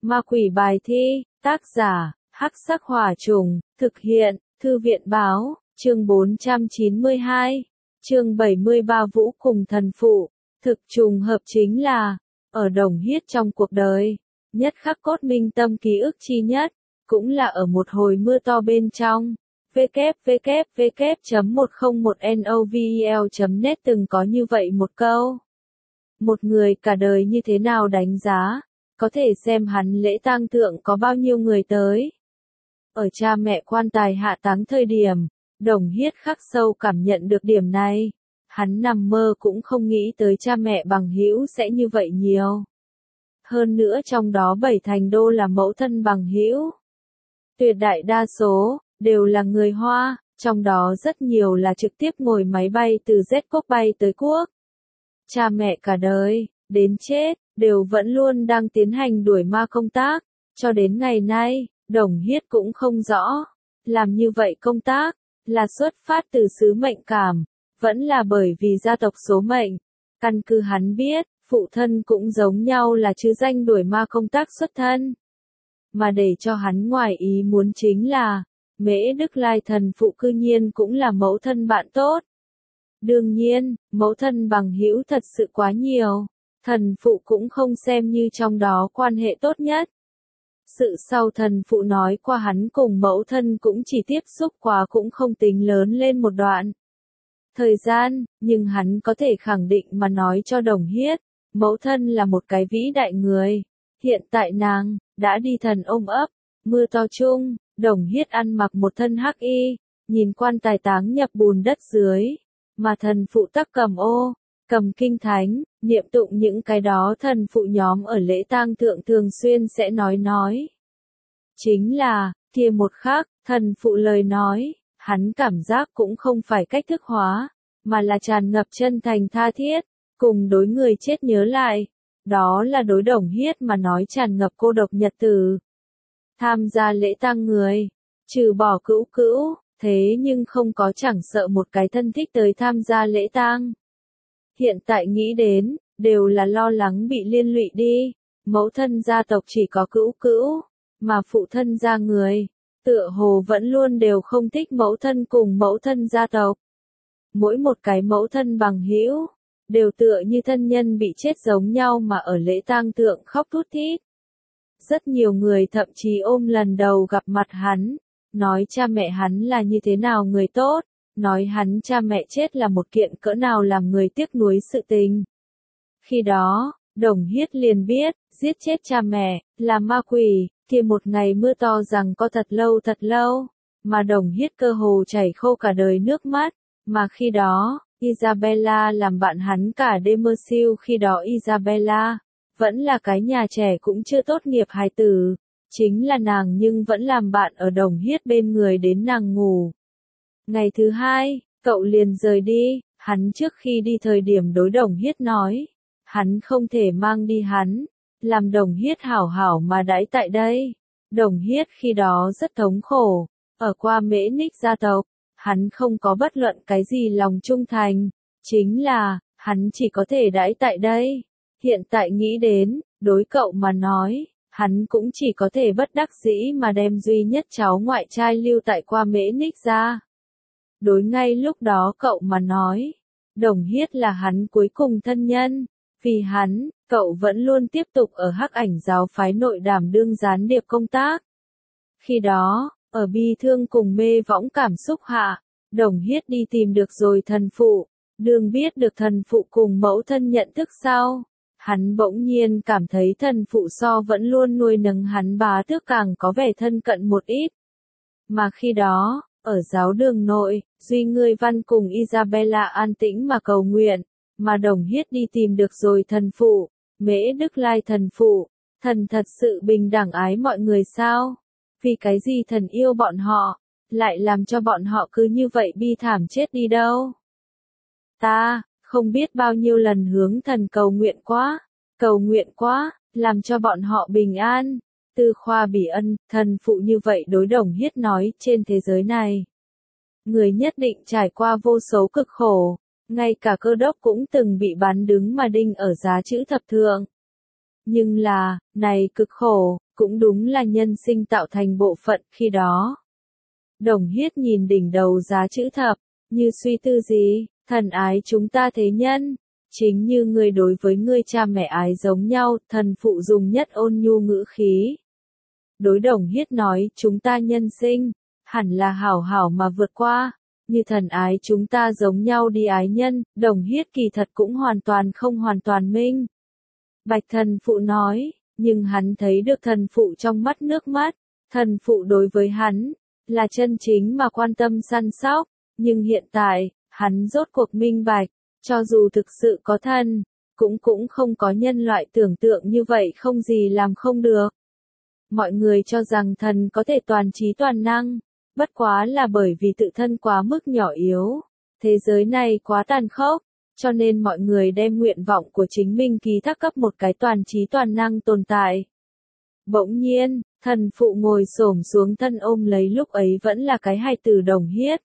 Ma quỷ bài thi, tác giả, Hắc Sắc Hỏa Trùng, thực hiện, Thư viện báo, chương 492, chương 73 Vũ cùng thần phụ. Thực trùng hợp chính là, ở Đồng Hiết trong cuộc đời, nhất khắc cốt minh tâm ký ức chi nhất, cũng là ở một hồi mưa to bên trong. www.101novel.net từng có như vậy một câu. Một người cả đời như thế nào đánh giá, có thể xem hắn lễ tang thượng có bao nhiêu người tới. Ở cha mẹ quan tài hạ táng thời điểm, Đồng Hiết khắc sâu cảm nhận được điểm này. Hắn nằm mơ cũng không nghĩ tới cha mẹ bằng hữu sẽ như vậy nhiều. Hơn nữa trong đó 7 thành đô là mẫu thân bằng hữu. Tuyệt đại đa số, đều là người Hoa, trong đó rất nhiều là trực tiếp ngồi máy bay từ Z quốc bay tới quốc. Cha mẹ cả đời, đến chết, đều vẫn luôn đang tiến hành đuổi ma công tác, cho đến ngày nay, Đồng Hiết cũng không rõ, làm như vậy công tác, là xuất phát từ sứ mệnh cảm, vẫn là bởi vì gia tộc số mệnh. Căn cứ hắn biết, phụ thân cũng giống nhau là chứ danh đuổi ma công tác xuất thân. Mà để cho hắn ngoài ý muốn chính là, Mễ Đức Lai thần phụ cư nhiên cũng là mẫu thân bạn tốt. Đương nhiên, mẫu thân bằng hữu thật sự quá nhiều, thần phụ cũng không xem như trong đó quan hệ tốt nhất. Sự sau thần phụ nói qua hắn cùng mẫu thân cũng chỉ tiếp xúc quá cũng không tính lớn lên một đoạn thời gian, nhưng hắn có thể khẳng định mà nói cho Đồng Hiết, mẫu thân là một cái vĩ đại người. Hiện tại nàng, đã đi thần ôm ấp, mưa to chung, Đồng Hiết ăn mặc một thân hắc y, nhìn quan tài táng nhập bùn đất dưới, mà thần phụ tắc cầm kinh thánh, niệm tụng những cái đó thần phụ nhóm ở lễ tang thượng thường xuyên sẽ nói. Chính là, kia một khắc, thần phụ lời nói, hắn cảm giác cũng không phải cách thức hóa, mà là tràn ngập chân thành tha thiết, cùng đối người chết nhớ lại. Đó là đối Đồng Hiết mà nói tràn ngập cô độc nhật tử. Tham gia lễ tang người, trừ bỏ cữu, thế nhưng không có chẳng sợ một cái thân thích tới tham gia lễ tang. Hiện tại nghĩ đến, đều là lo lắng bị liên lụy đi, mẫu thân gia tộc chỉ có cữu, mà phụ thân gia người, tựa hồ vẫn luôn đều không thích mẫu thân cùng mẫu thân gia tộc. Mỗi một cái mẫu thân bằng hữu, đều tựa như thân nhân bị chết giống nhau mà ở lễ tang thượng khóc thút thít. Rất nhiều người thậm chí ôm lần đầu gặp mặt hắn, nói cha mẹ hắn là như thế nào người tốt, nói hắn cha mẹ chết là một kiện cỡ nào làm người tiếc nuối sự tình. Khi đó, Đồng Hiết liền biết, giết chết cha mẹ, là ma quỷ, kia một ngày mưa to rằng có thật lâu, mà Đồng Hiết cơ hồ chảy khô cả đời nước mắt, mà khi đó, Isabella làm bạn hắn cả đêm mơ siêu khi đó Isabella, vẫn là cái nhà trẻ cũng chưa tốt nghiệp hài tử, chính là nàng nhưng vẫn làm bạn ở Đồng Hiết bên người đến nàng ngủ. Ngày thứ hai, cậu liền rời đi, hắn trước khi đi thời điểm đối Đồng Hiết nói, hắn không thể mang đi hắn, làm Đồng Hiết hảo hảo mà đãi tại đây. Đồng Hiết khi đó rất thống khổ, ở qua Mễ Ních gia tộc, hắn không có bất luận cái gì lòng trung thành, chính là, hắn chỉ có thể đãi tại đây. Hiện tại nghĩ đến, đối cậu mà nói, hắn cũng chỉ có thể bất đắc dĩ mà đem duy nhất cháu ngoại trai lưu tại qua Mễ Ních ra. Đối ngay lúc đó cậu mà nói, Đồng Hiết là hắn cuối cùng thân nhân, vì hắn, cậu vẫn luôn tiếp tục ở Hắc Ảnh giáo phái nội đảm đương gián điệp công tác. Khi đó, ở bi thương cùng mê võng cảm xúc hạ, Đồng Hiết đi tìm được rồi thần phụ, đương biết được thần phụ cùng mẫu thân nhận thức sau. Hắn bỗng nhiên cảm thấy thần phụ so vẫn luôn nuôi nấng hắn bá tước càng có vẻ thân cận một ít. Mà khi đó, ở giáo đường nội, Duy Ngươi Văn cùng Isabella an tĩnh mà cầu nguyện, mà Đồng Hiết đi tìm được rồi thần phụ, Mễ Đức Lai thần phụ, thần thật sự bình đẳng ái mọi người sao? Vì cái gì thần yêu bọn họ, lại làm cho bọn họ cứ như vậy bi thảm chết đi đâu? Ta, không biết bao nhiêu lần hướng thần cầu nguyện quá, làm cho bọn họ bình an. Tư Khoa Bỉ Ân, thần phụ như vậy đối Đồng Hiết nói, trên thế giới này, người nhất định trải qua vô số cực khổ, ngay cả Cơ Đốc cũng từng bị bắn đứng mà đinh ở giá chữ thập thượng. Nhưng là, này cực khổ, cũng đúng là nhân sinh tạo thành bộ phận khi đó. Đồng Hiết nhìn đỉnh đầu giá chữ thập, như suy tư gì, thần ái chúng ta thế nhân, chính như người đối với người cha mẹ ái giống nhau, thần phụ dùng nhất ôn nhu ngữ khí. Đối Đồng Hiết nói, chúng ta nhân sinh, hẳn là hảo hảo mà vượt qua, như thần ái chúng ta giống nhau đi ái nhân, Đồng Hiết kỳ thật cũng không hoàn toàn minh. Bạch thần phụ nói, nhưng hắn thấy được thần phụ trong mắt nước mắt, thần phụ đối với hắn, là chân chính mà quan tâm săn sóc, nhưng hiện tại, hắn rốt cuộc minh bạch, cho dù thực sự có thần, cũng không có nhân loại tưởng tượng như vậy không gì làm không được. Mọi người cho rằng thần có thể toàn trí toàn năng, bất quá là bởi vì tự thân quá mức nhỏ yếu, thế giới này quá tàn khốc, cho nên mọi người đem nguyện vọng của chính mình ký thác cấp một cái toàn trí toàn năng tồn tại. Bỗng nhiên, thần phụ ngồi xổm xuống thân ôm lấy lúc ấy vẫn là cái hài tử Đồng Hiết.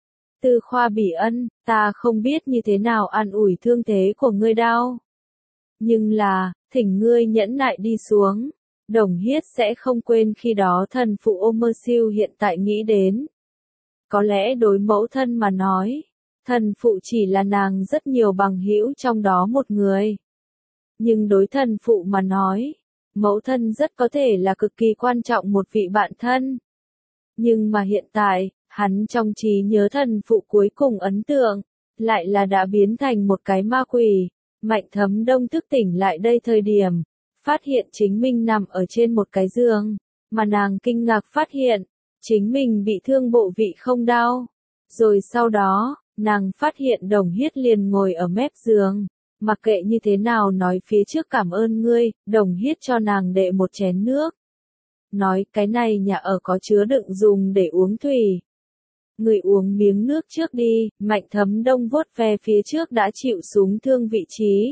Tư Khoa Bỉ Ân, ta không biết như thế nào an ủi thương thế của ngươi đau. Nhưng là, thỉnh ngươi nhẫn nại đi xuống. Đồng Hiết sẽ không quên khi đó thần phụ ôm mơ siêu hiện tại nghĩ đến. Có lẽ đối mẫu thân mà nói, thần phụ chỉ là nàng rất nhiều bằng hữu trong đó một người. Nhưng đối thần phụ mà nói, mẫu thân rất có thể là cực kỳ quan trọng một vị bạn thân. Nhưng mà hiện tại, hắn trong trí nhớ thần phụ cuối cùng ấn tượng, lại là đã biến thành một cái ma quỷ. Mạnh Thấm Đông thức tỉnh lại đây thời điểm, phát hiện chính mình nằm ở trên một cái giường, mà nàng kinh ngạc phát hiện, chính mình bị thương bộ vị không đau. Rồi sau đó, nàng phát hiện Đồng Hiết liền ngồi ở mép giường, mặc kệ như thế nào nói phía trước cảm ơn ngươi, Đồng Hiết cho nàng đệ một chén nước. Nói cái này nhà ở có chứa đựng dùng để uống thủy. Người uống miếng nước trước đi, Mạnh Thấm Đông vuốt ve phía trước đã chịu súng thương vị trí.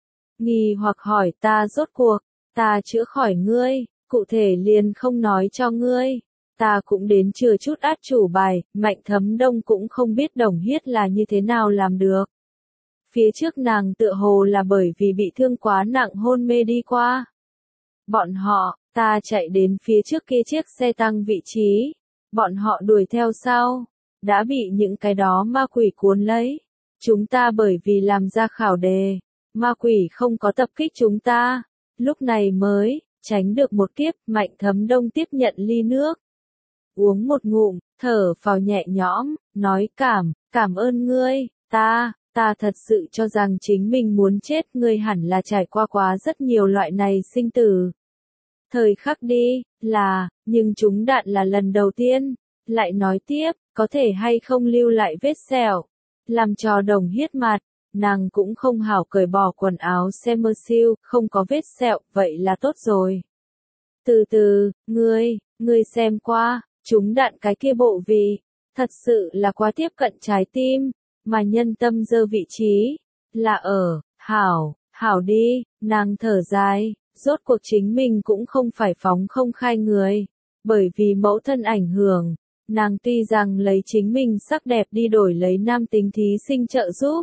Nghi hoặc hỏi ta rốt cuộc, ta chữa khỏi ngươi, cụ thể liền không nói cho ngươi. Ta cũng đến chừa chút át chủ bài, Mạnh Thấm Đông cũng không biết Đồng Hiết là như thế nào làm được. Phía trước nàng tựa hồ là bởi vì bị thương quá nặng hôn mê đi qua. Bọn họ, ta chạy đến phía trước kia chiếc xe tăng vị trí. Bọn họ đuổi theo sau, đã bị những cái đó ma quỷ cuốn lấy. Chúng ta bởi vì làm ra khảo đề, ma quỷ không có tập kích chúng ta, lúc này mới tránh được một kiếp. Mạnh Thấm Đông tiếp nhận ly nước, uống một ngụm, thở phào nhẹ nhõm, nói cảm ơn ngươi, ta thật sự cho rằng chính mình muốn chết, ngươi hẳn là trải qua quá rất nhiều loại này sinh tử. Thời khắc đi, nhưng chúng đạn là lần đầu tiên, lại nói tiếp, có thể hay không lưu lại vết sẹo, làm cho Đồng Hiết mặt, nàng cũng không hảo cởi bỏ quần áo xem mơ siêu, không có vết sẹo, vậy là tốt rồi. Từ từ, ngươi xem qua, chúng đạn cái kia bộ vị, thật sự là quá tiếp cận trái tim, mà nhân tâm dơ vị trí, là ở, hảo đi, nàng thở dài. Rốt cuộc chính mình cũng không phải phóng không khai người, bởi vì mẫu thân ảnh hưởng, nàng tuy rằng lấy chính mình sắc đẹp đi đổi lấy nam tính thí sinh trợ giúp,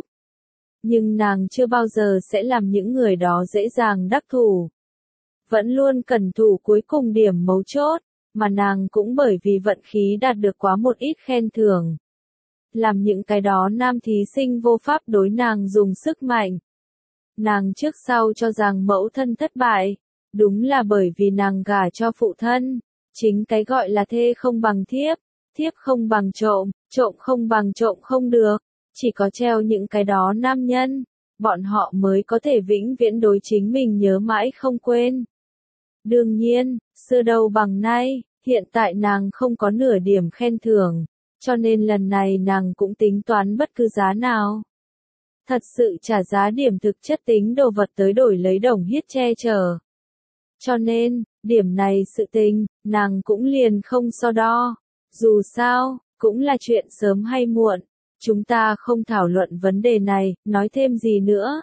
nhưng nàng chưa bao giờ sẽ làm những người đó dễ dàng đắc thủ. Vẫn luôn cẩn thủ cuối cùng điểm mấu chốt, mà nàng cũng bởi vì vận khí đạt được quá một ít khen thưởng. Làm những cái đó nam thí sinh vô pháp đối nàng dùng sức mạnh. Nàng trước sau cho rằng mẫu thân thất bại, đúng là bởi vì nàng gả cho phụ thân, chính cái gọi là thê không bằng thiếp, thiếp không bằng trộm, trộm không bằng trộm không được, chỉ có treo những cái đó nam nhân, bọn họ mới có thể vĩnh viễn đối chính mình nhớ mãi không quên. Đương nhiên, xưa đâu bằng nay, hiện tại nàng không có nửa điểm khen thưởng, cho nên lần này nàng cũng tính toán bất cứ giá nào. Thật sự trả giá điểm thực chất tính đồ vật tới đổi lấy Đồng Hiết che chở. Cho nên, điểm này sự tình, nàng cũng liền không so đo. Dù sao, cũng là chuyện sớm hay muộn. Chúng ta không thảo luận vấn đề này, nói thêm gì nữa.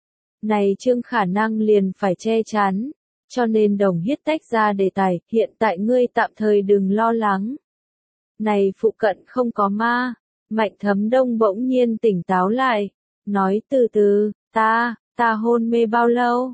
Này Trương khả năng liền phải che chắn. Cho nên Đồng Hiết tách ra đề tài, hiện tại ngươi tạm thời đừng lo lắng. Này phụ cận không có ma. Mạnh Thấm Đông bỗng nhiên tỉnh táo lại. Nói từ từ, ta hôn mê bao lâu?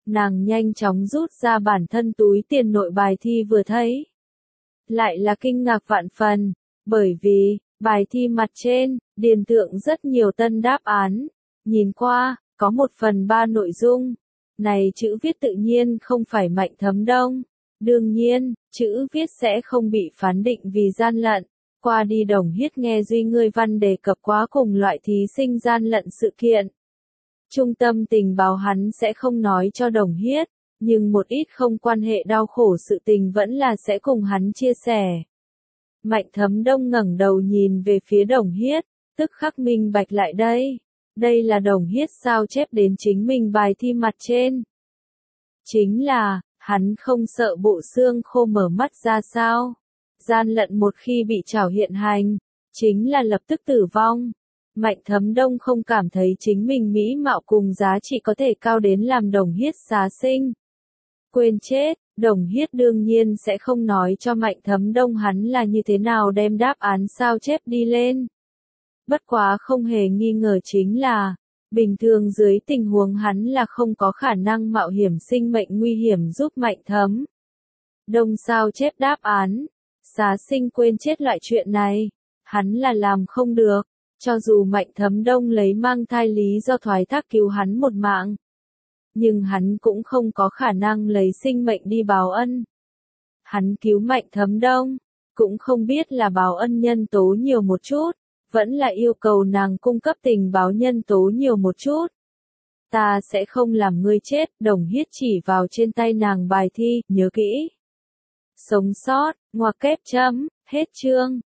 Nàng nhanh chóng rút ra bản thân túi tiền nội bài thi vừa thấy. Lại là kinh ngạc vạn phần, bởi vì, bài thi mặt trên, điền tượng rất nhiều tân đáp án. Nhìn qua, có 1/3 nội dung. Này chữ viết tự nhiên không phải Mạnh Thấm Đông. Đương nhiên, chữ viết sẽ không bị phán định vì gian lận. Qua đi Đồng Hiết nghe Duy Ngươi Văn đề cập quá cùng loại thí sinh gian lận sự kiện. Trung tâm tình báo hắn sẽ không nói cho Đồng Hiết, nhưng một ít không quan hệ đau khổ sự tình vẫn là sẽ cùng hắn chia sẻ. Mạnh Thấm Đông ngẩng đầu nhìn về phía Đồng Hiết, tức khắc minh bạch lại đây. Đây là Đồng Hiết sao chép đến chính mình bài thi mặt trên. Chính là, hắn không sợ bộ xương khô mở mắt ra sao. Gian lận một khi bị trảo hiện hành, chính là lập tức tử vong. Mạnh Thấm Đông không cảm thấy chính mình mỹ mạo cùng giá trị có thể cao đến làm Đồng Hiết xá sinh. Quên chết, Đồng Hiết đương nhiên sẽ không nói cho Mạnh Thấm Đông hắn là như thế nào đem đáp án sao chép đi lên. Bất quá không hề nghi ngờ chính là, bình thường dưới tình huống hắn là không có khả năng mạo hiểm sinh mệnh nguy hiểm giúp Mạnh Thấm Đông sao chép đáp án. Xá sinh quên chết loại chuyện này, hắn là làm không được, cho dù Mạnh Thấm Đông lấy mang thai lý do thoái thác cứu hắn một mạng. Nhưng hắn cũng không có khả năng lấy sinh mệnh đi báo ân. Hắn cứu Mạnh Thấm Đông, cũng không biết là báo ân nhân tố nhiều một chút, vẫn là yêu cầu nàng cung cấp tình báo nhân tố nhiều một chút. Ta sẽ không làm ngươi chết, Đồng Hiết chỉ vào trên tay nàng bài thi, nhớ kỹ. Sống sót, ngoặc kép chấm, hết chương.